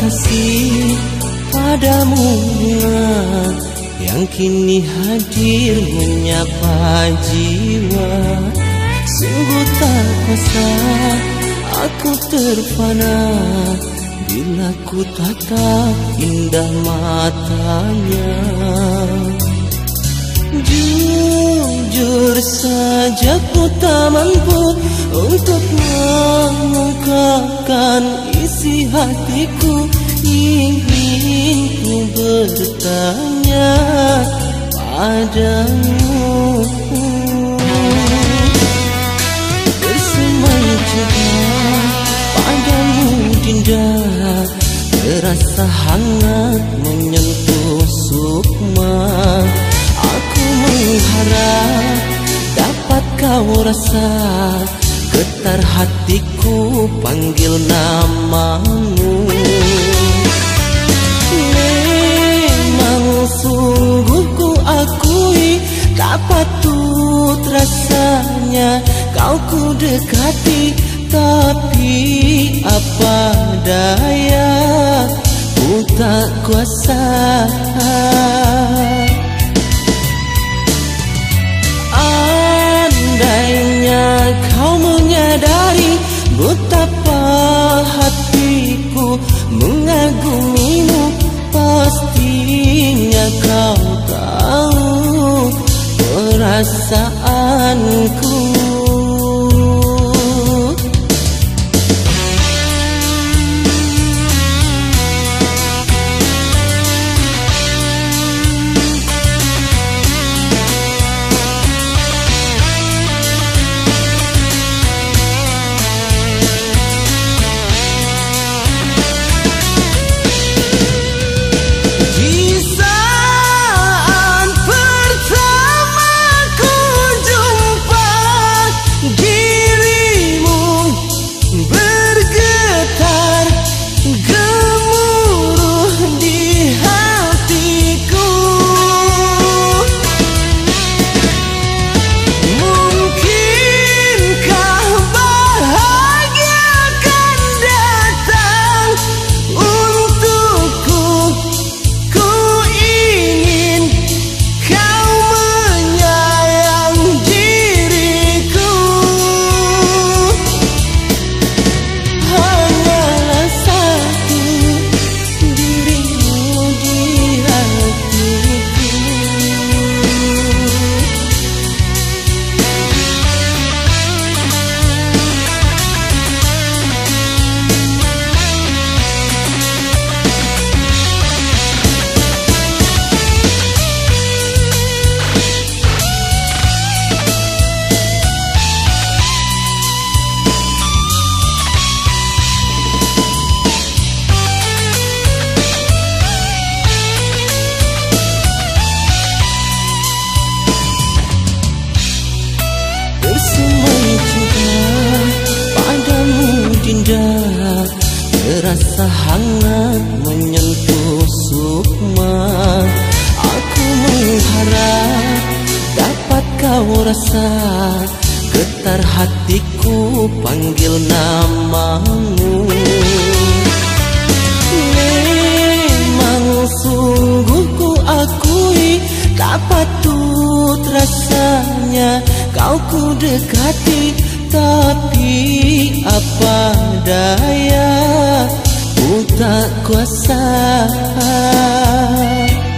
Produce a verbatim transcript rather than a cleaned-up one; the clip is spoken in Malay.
kasih padamu yang kini hadir menyapa jiwa. Sungguh tak kuasa aku terpana bila ku tatap indah matanya. Jujur saja ku tak mampu untuk mengungkapkan isi hatiku. Ingin ku bertanya padamu, bersemai juga padamu Dinda, terasa hangat menyentuh sukma. Aku mengharap dapat kau rasa getar hatiku panggil namamu. Memang sungguh ku akui tak patut rasanya kau ku dekati, tapi apa daya ku tak kuasa. Andainya kau menyadari betapa hatiku mengagumimu, pastinya kau tahu perasaanku. Terasa hangat menyentuh sukma. Aku mengharap dapat kau rasa getar hatiku panggil namamu. Memang sungguh ku akui tak patut rasanya kau ku dekati, tapi apa daya ku tak kuasa.